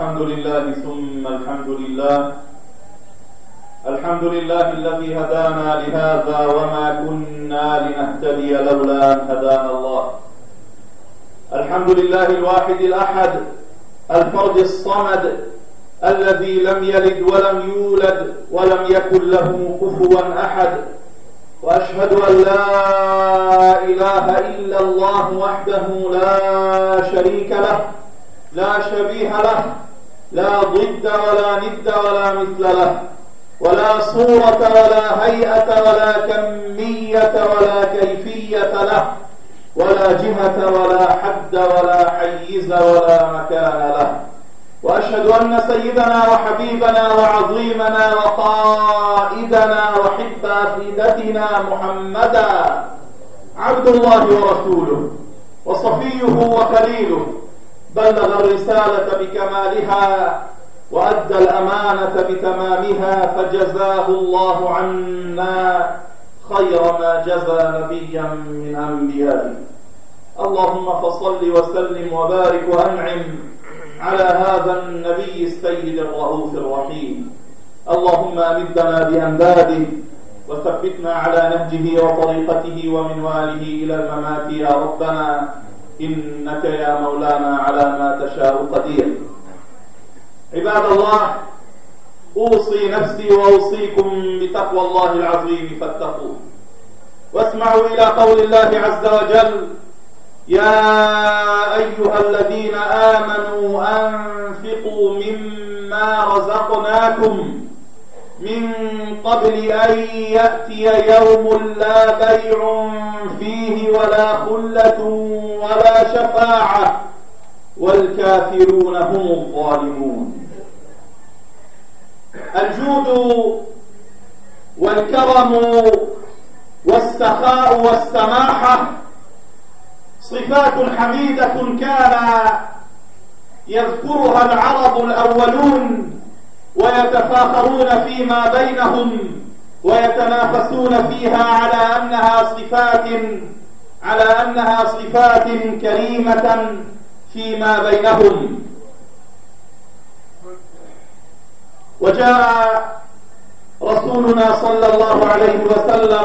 الحمد لله ثم الحمد لله. الحمد لله الذي هدانا لهذا وما كنا لنهتدي لولا أن هدانا الله. الحمد لله الواحد الأحد الفرد الصمد الذي لم يلد ولم يولد ولم يكن له كفوا أحد، وأشهد أن لا إله إلا الله وحده لا شريك له لا شبيه له لا ضد ولا ند ولا مثل له، ولا صورة ولا هيئة ولا كمية ولا كيفية له، ولا جهة ولا حد ولا حيز ولا مكان له. وأشهد أن سيدنا وحبيبنا وعظيمنا وقائدنا وحب أفئدتنا محمدا عبد الله ورسوله وصفيه وخليله، بلغ الرسالة بكمالها وأدى الأمانة بتمامها، فجزاه الله عنا خير ما جزى نبيا من أنبيائه. اللهم فصل وسلم وبارك وأنعم على هذا النبي السيد الرؤوف الرحيم. اللهم أمدنا بأمداده وثبتنا على نهجه وطريقته ومنواله إلى الممات يا ربنا، إنك يا مولانا على ما تشاء قدير. عباد الله، أوصي نفسي وأوصيكم بتقوى الله العظيم فاتقوه. واسمعوا إلى قول الله عز وجل: يا أيها الذين آمنوا أنفقوا مما رزقناكم من قبل أن يأتي يوم لا بيع فيه ولا خلة ولا شفاعة والكافرون هم الظالمون. الجود والكرم والسخاء والسماحة صفات حميدة كان يذكرها العرب الأولون ويتفاخرون فيما بينهم ويتنافسون فيها على أنها صفات كريمة فيما بينهم. وجاء رسولنا صلى الله عليه وسلم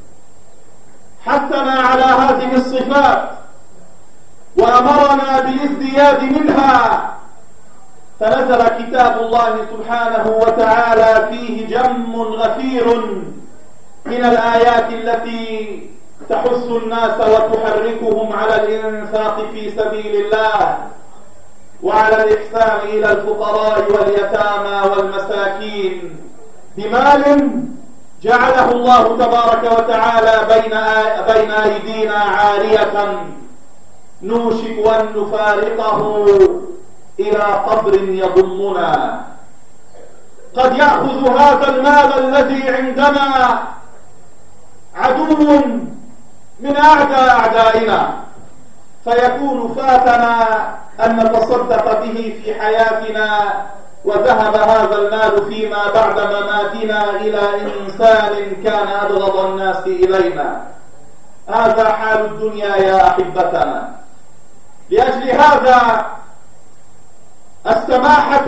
حثنا على هذه الصفات وأمرنا بالازدياد منها، فنزل كتاب الله سبحانه وتعالى فيه جم غفير من الآيات التي تحث الناس وتحركهم على الإنفاق في سبيل الله وعلى الإحسان إلى الفقراء واليتامى والمساكين بمال جعله الله تبارك وتعالى بين أيدينا عارية نوشك أن نفارقه إلى قبر يضمنا. قد يأخذ هذا المال الذي عندنا عدو من أعدائنا، فيكون فاتنا أن نتصدق به في حياتنا، وذهب هذا المال فيما بعد مماتنا إلى إنسان كان أبغض الناس إلينا. هذا حال الدنيا يا أحبتنا. لأجل هذا السماحة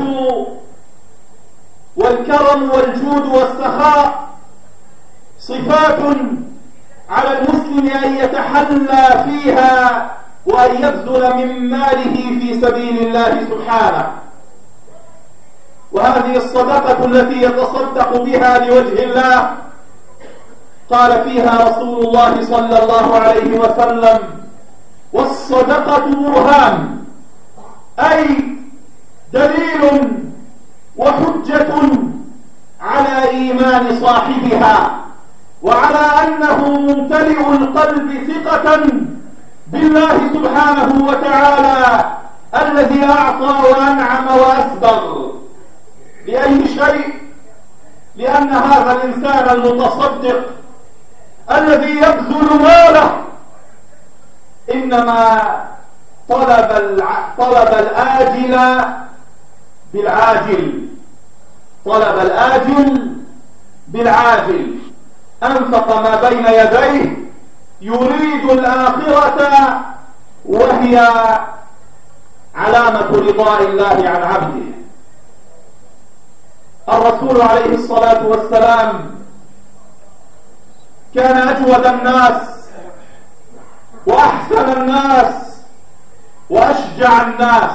والكرم والجود والسخاء صفات على المسلم أن يتحلى فيها وأن يبذل من ماله في سبيل الله سبحانه. وهذه الصدقة التي يتصدق بها لوجه الله قال فيها رسول الله صلى الله عليه وسلم: والصدقة برهان، أي دليل وحجة على إيمان صاحبها وعلى أنه ممتلئ القلب ثقة بالله سبحانه وتعالى الذي أعطى وأنعم وأسبغ. لأي شيء؟ لأن هذا الإنسان المتصدق الذي يبذل ماله إنما طلب الآجل بالعاجل، طلب الآجل بالعاجل، أنفق ما بين يديه يريد الآخرة وهي علامة رضاء الله عن عبده. الرسول عليه الصلاة والسلام كان أجود الناس وأحسن الناس وأشجع الناس،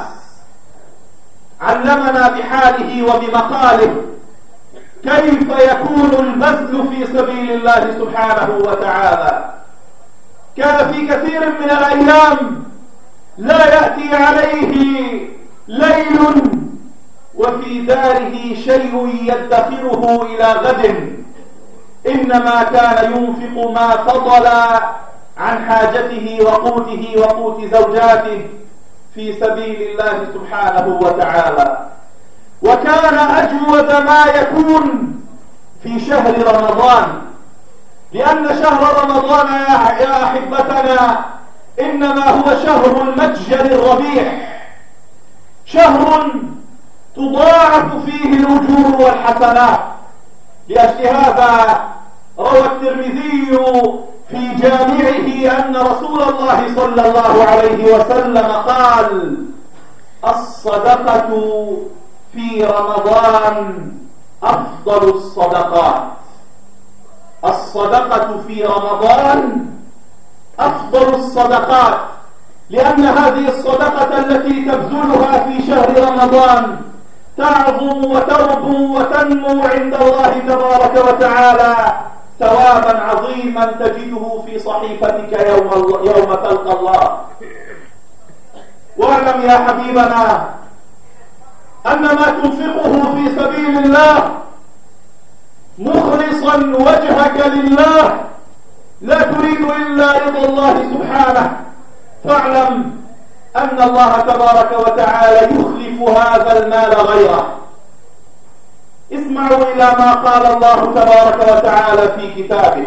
علمنا بحاله وبمقاله كيف يكون البذل في سبيل الله سبحانه وتعالى. كان في كثير من الأيام لا يأتي عليه ليل وفي داره شيء يدخره إلى غد، إنما كان ينفق ما فضل عن حاجته وقوته وقوت زوجاته في سبيل الله سبحانه وتعالى. وكان أجود ما يكون في شهر رمضان، لأن شهر رمضان يا أحبتنا إنما هو شهر المتجر الربيح، شهر تضاعف فيه الأجور والحسنات. لأجل هذا روى الترمذي في جامعه أن رسول الله صلى الله عليه وسلم قال: الصدقة في رمضان أفضل الصدقات. الصدقة في رمضان أفضل الصدقات، لأن هذه الصدقة التي تبذلها في شهر رمضان تعظم وتربو وتنمو عند الله تبارك وتعالى ثوابا عظيما تجده في صحيفتك يوم تلقى الله. واعلم يا حبيبنا أن ما تنفقه في سبيل الله مخلصا وجهك لله لا تريد إلا رضا الله سبحانه، فاعلم أن الله تبارك وتعالى يخلف هذا المال غيره. اسمعوا إلى ما قال الله تبارك وتعالى في كتابه: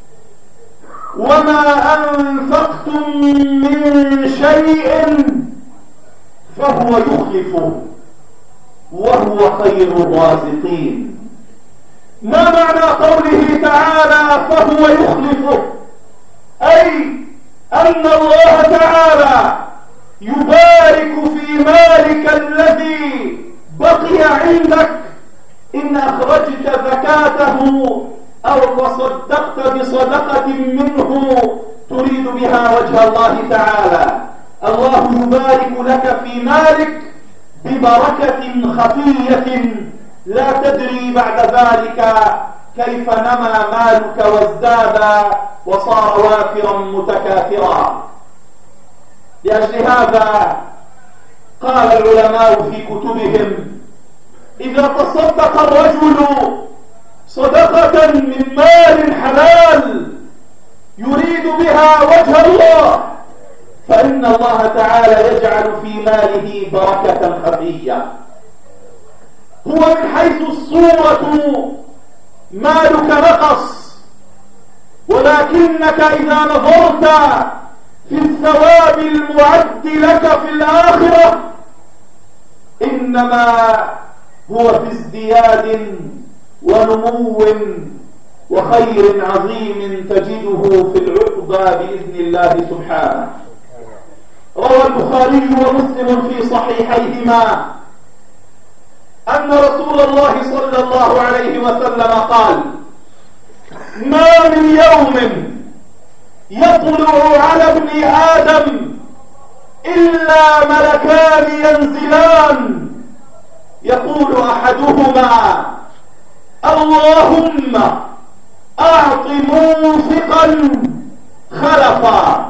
وما أنفقتم من شيء فهو يخلفه وهو خير الرازقين. ما معنى قوله تعالى فهو يخلفه؟ أي أن الله تعالى يبارك في مالك الذي بقي عندك إن أخرجت زكاته أو تصدقت بصدقة منه تريد بها وجه الله تعالى. الله يبارك لك في مالك ببركة خفية لا تدري بعد ذلك كيف نمى مالك وازداد وصار وافرا متكاثرا. لأجل هذا قال العلماء في كتبهم: إذا تصدق الرجل صدقة من مال حلال يريد بها وجه الله فإن الله تعالى يجعل في ماله بركة خفية. هو من حيث الصورة مالك نقص، ولكنك إذا نظرت في الثواب المعد لك في الآخرة إنما هو في ازدياد ونمو وخير عظيم تجده في العقبى بإذن الله سبحانه. روى البخاري ومسلم في صحيحيهما أن رسول الله صلى الله عليه وسلم قال: ما من يوم يطلع على ابن آدم إلا ملكان ينزلان يقول أحدهما: اللهم أعط منفقا خلفا،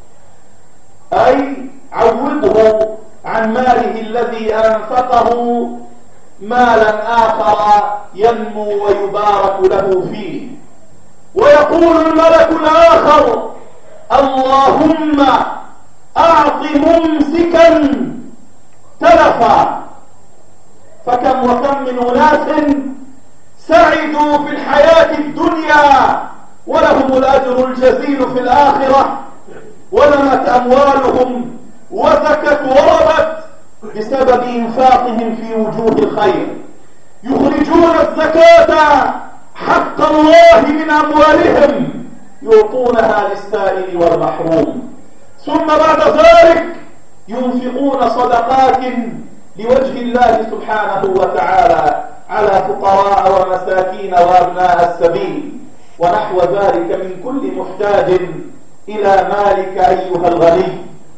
أي عوضه عن ماله الذي أنفقه مالا آخر ينمو ويبارك له فيه. ويقول الملك الآخر: اللهم أعط ممسكا تلفا. فكم وكم من أناس سعدوا في الحياة الدنيا ولهم الأجر الجزيل في الآخرة، ونمت أموالهم وزكت وربت بسبب إنفاقهم في وجوه الخير. يخرجون الزكاة حق الله من أموالهم يعطونها للسائل والمحروم، ثم بعد ذلك ينفقون صدقات لوجه الله سبحانه وتعالى على فقراء ومساكين وأبناء السبيل ونحو ذلك من كل محتاج إلى مالك أيها الغني.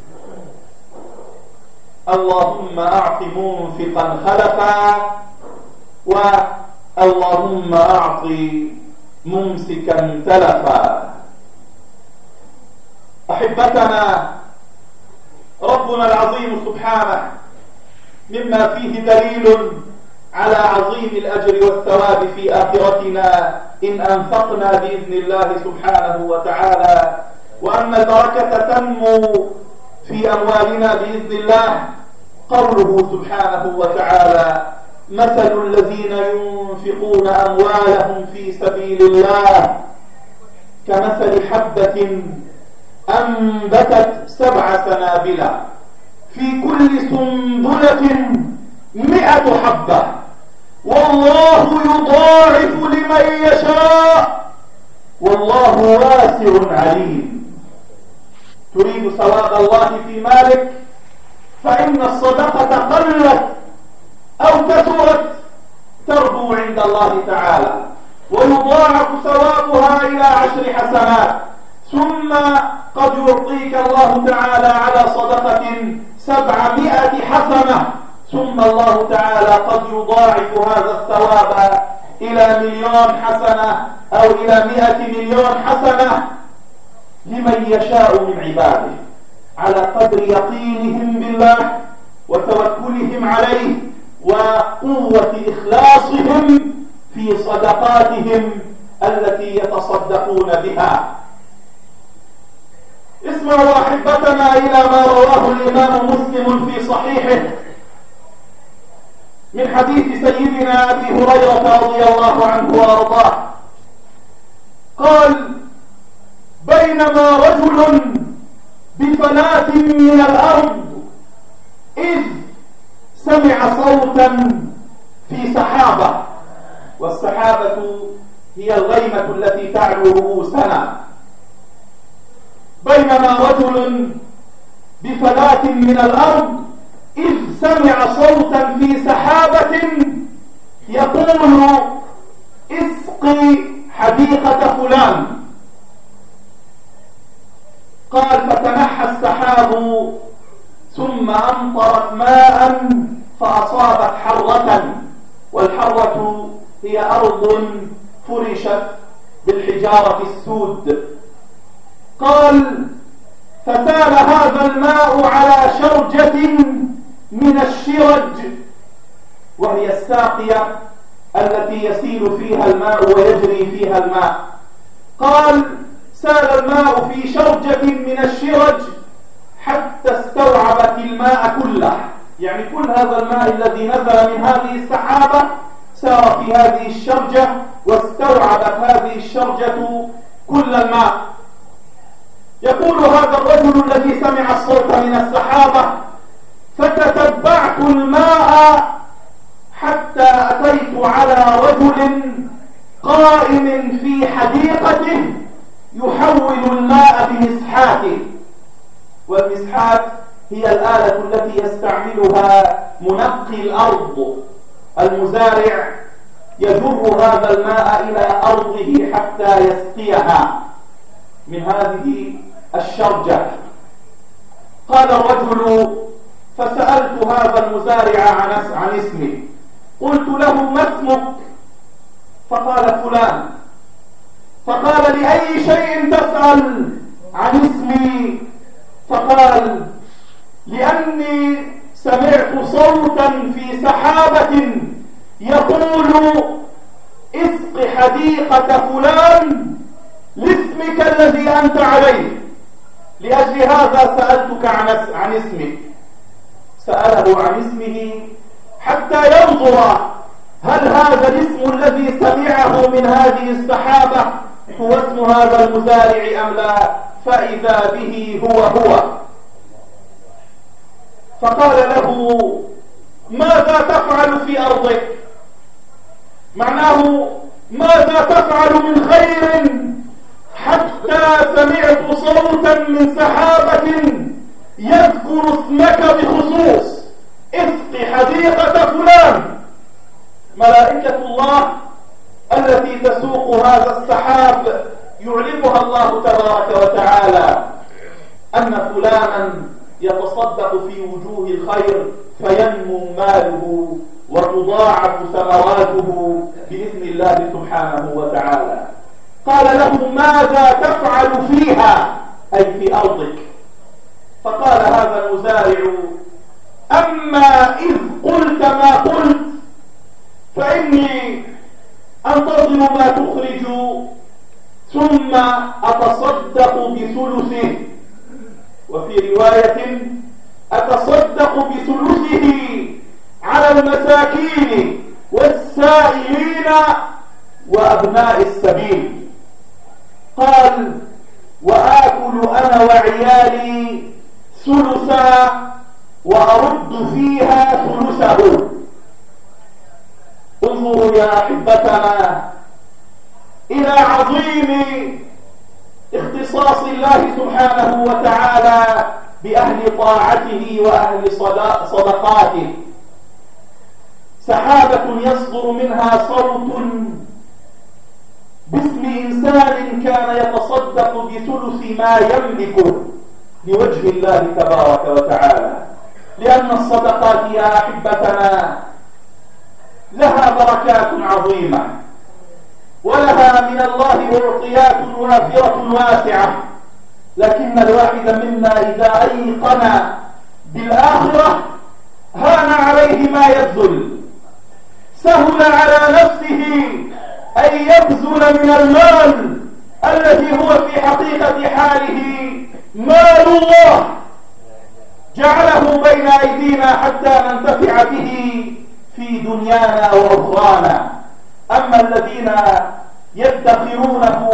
اللهم أعط منفقا خلفا، واللهم أعط ممسكا تلفا. أحبتنا، ربنا العظيم سبحانه مما فيه دليل على عظيم الأجر والثواب في آخرتنا إن أنفقنا بإذن الله سبحانه وتعالى، وأن البركة تنمو في أموالنا بإذن الله. قوله سبحانه وتعالى: مثل الذين ينفقون أموالهم في سبيل الله كمثل حبة أنبتت 7 سنابل في كل سنبلة 100 حبة والله يضاعف لمن يشاء والله واسع عليم. تريد ثواب الله في مالك، فإن الصدقة قلت أو كثرت تربو عند الله تعالى، ويضاعف ثوابها إلى 10 حسنات، ثم قد يعطيك الله تعالى على صدقة 700 حسنة، ثم الله تعالى قد يضاعف هذا الثواب إلى 1,000,000 حسنة أو إلى 100,000,000 حسنة لمن يشاء من عباده على قدر يقينهم بالله وتوكلهم عليه وقوة إخلاصهم في صدقاتهم التي يتصدقون بها. اسمعوا أحبتنا إلى ما رواه الإمام مسلم في صحيحه من حديث سيدنا أبي هريرة رضي الله عنه وأرضاه قال: بينما رجل بفلاة من الأرض إذ سمع صوتا في سحابة، والسحابة هي الغيمة التي تعلو رؤوسنا. بينما رجل بفلاة من الأرض إذ سمع صوتا في سحابة يقول: اسقي حديقة فلان. قال: فتنحى السحاب ثم أمطرت ماء فأصابت حرة، والحرة هي أرض فرشت بالحجارة السود. قال: فسال هذا الماء على شرجة من الشرج، وهي الساقية التي يسيل فيها الماء ويجري فيها الماء. قال: سال الماء في شرجة من الشرج حتى استوعبت الماء كله، يعني كل هذا الماء الذي نزل من هذه السحابة سار في هذه الشرجة واستوعبت هذه الشرجة كل الماء. يقول هذا الرجل الذي سمع الصوت من السحابة: فتتبعت الماء حتى أتيت على رجل قائم في حديقته يحول الماء بمسحاته، والمسحات هي الآلة التي يستعملها منقي الأرض. المزارع يجر هذا الماء إلى أرضه حتى يسقيها من هذه الشرجة. قال الرجل: فسألت هذا المزارع عن اسمه، قلت له: ما اسمك؟ فقال: فلان. فقال: لأي شيء تسأل عن اسمي؟ فقال: لأني سمعت صوتا في سحابة يقول: اسق حديقة فلان لاسمك الذي أنت عليه، لأجل هذا سألتك عن اسمك. سأله عن اسمه حتى ينظر هل هذا الاسم الذي سمعه من هذه السحابة هو اسم هذا المزارع أم لا، فإذا به هو. فقال له: ماذا تفعل في أرضك؟ معناه ماذا تفعل من خير حتى سمعت صوتا من سحابة يذكر اسمك بخصوص: اسق حديقة فلان. ما ملائكة الله التي تسوق هذا السحاب يعلمها الله تبارك وتعالى أن فلانا يتصدق في وجوه الخير فينمو ماله وتضاعف ثمراته بإذن الله سبحانه وتعالى. قال له: ماذا تفعل فيها؟ أي في أرضك. فقال هذا المزارع: أما إذ قلت ما قلت فإني أنتظر ما تخرج ثم أتصدق بثلثه، وفي رواية أتصدق بثلثه على المساكين والسائلين وأبناء السبيل. قال: وآكل أنا وعيالي ثلثا وأرد فيها ثلثه. انظروا يا أحبتنا إلى عظيم اختصاص الله سبحانه وتعالى بأهل طاعته وأهل صدقاته. سحابة يصدر منها صوت باسم إنسان كان يتصدق بثلث ما يملكه لوجه الله تبارك وتعالى. لأن الصدقات يا أحبتنا لها بركات عظيمة ولها من الله معطيات وافرة واسعة، لكن الواحد منا إذا أيقن بالآخرة هان عليه ما يبذل. سهل على نفسه أن يبذل من المال الذي هو في حقيقة حاله مال الله جعله بين أيدينا حتى ننتفع به في دنيانا وأخرانا. أما الذين يدخرونه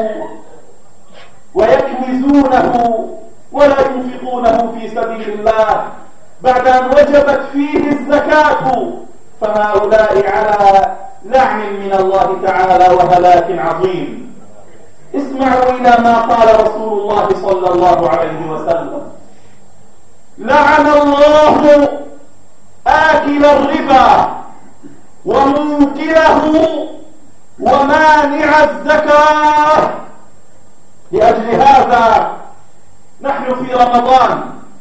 ويكنزونه ولا ينفقونه في سبيل الله بعد أن وجبت فيه الزكاة فهؤلاء على لعن من الله تعالى وهلاك عظيم. اسمعوا إلى ما قال رسول الله صلى الله عليه وسلم: لعن الله آكل الربا وموكله ومانع الزكاة. لأجل هذا نحن في رمضان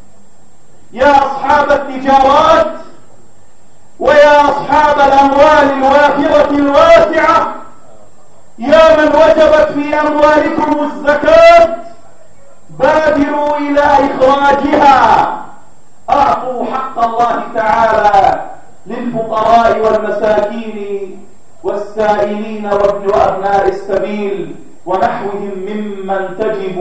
يا أصحاب التجارات ويا أصحاب الأموال الوافرة الواسعة، يا من وجبت في أموالكم الزكاة، بادروا إلى إخراجها. أعطوا حق الله تعالى للفقراء والمساكين والسائلين وابناء السبيل ونحوهم ممن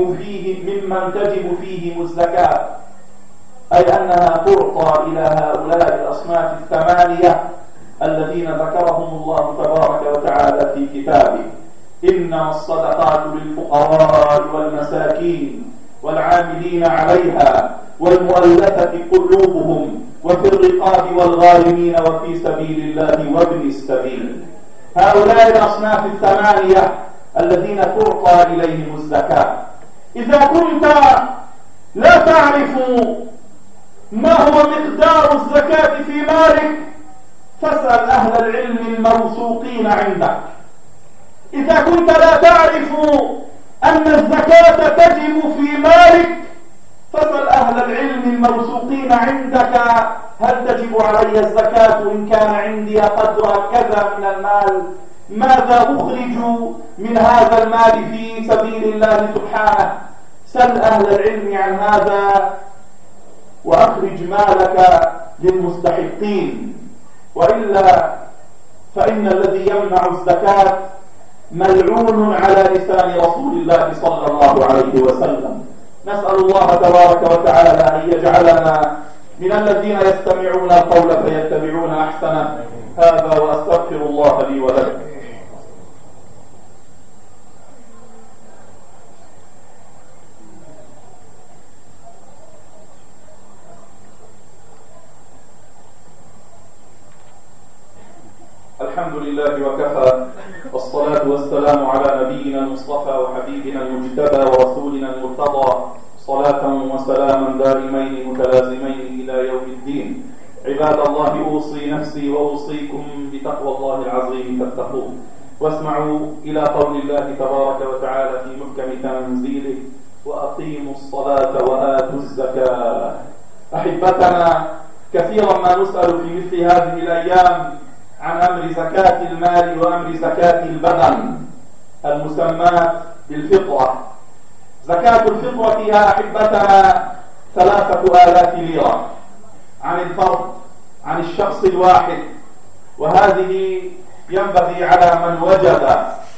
تجب فيهم الزكاة، أي أنها تعطى إلى هؤلاء الأصناف الثمانية الذين ذكرهم الله تبارك وتعالى في كتابه: إنما الصدقات للفقراء والمساكين والعاملين عليها والمؤلفة قلوبهم وفي الرقاب والغارمين وفي سبيل الله وابن السبيل. هؤلاء الأصناف الثمانية الذين تعطى إليهم الزكاة. إذا كنت لا تعرف ما هو مقدار الزكاة في مالك فاسأل أهل العلم الموثوقين عندك. إذا كنت لا تعرف أن الزكاة تجب في مالك فاسأل أهل العلم الموثوقين عندك: هل تجب علي الزكاة إن كان عندي قدر كذا من المال؟ ماذا أخرج من هذا المال في سبيل الله سبحانه؟ سل أهل العلم عن هذا وأخرج مالك للمستحقين، وإلا فإن الذي يمنع الزكاة ملعون على لسان رسول الله صلى الله عليه وسلم. نسأل الله تبارك وتعالى أن يجعلنا من الذين يستمعون القول فيتبعون أحسنه. هذا وأستغفر الله لي ولكم. الحمد لله وكفى، والصلاة والسلام على نبينا المصطفى وحبيبنا المجتبى ورسولنا المرتضى، صلاة وسلاما دائمين متلازمين إلى يوم الدين. عباد الله، أوصي نفسي وأوصيكم بتقوى الله العظيم فاتقوه. واسمعوا إلى قول الله تبارك وتعالى في محكم تنزيله: وأقيموا الصلاة وآتوا الزكاة. أحبتنا، كثيرا ما نسأل في مثل هذه الأيام عن أمر زكاة المال وأمر زكاة البدن المسماة بالفطرة. زكاة الفطرة يا أحبتنا 3000 ليرة عن الفرد، عن الشخص الواحد، وهذه ينبغي على من وجد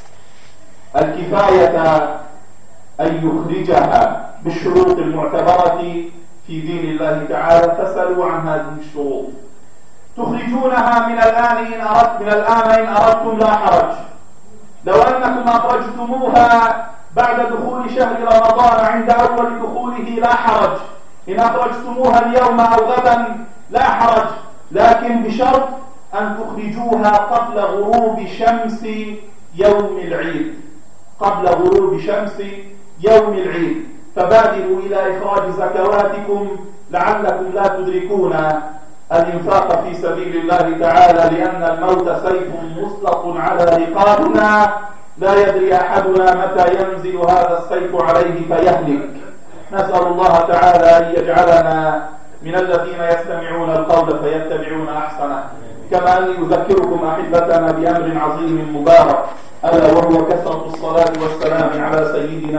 الكفاية أن يخرجها بالشروط المعتبرة في دين الله تعالى. فاسألوا عن هذه الشروط. تخرجونها من الآن إن أردتم لا حرج. لو أنكم أخرجتموها بعد دخول شهر رمضان عند أول دخوله لا حرج. إن أخرجتموها اليوم أو غدا لا حرج، لكن بشرط أن تخرجوها قبل غروب شمس يوم العيد. قبل غروب شمس يوم العيد. فبادروا إلى إخراج زكواتكم لعلكم لا تدركون الإنفاق في سبيل الله تعالى، لأن الموت سيف مسلط على رقابنا، لا يدري أحدنا متى ينزل هذا السيف عليه فيهلك. نسأل الله تعالى أن يجعلنا من الذين يستمعون القول فيتبعون أحسنه. كما أني أذكركم أحبتنا بأمر عظيم مبارك، ألا وهو كثرة الصلاة والسلام على سيدنا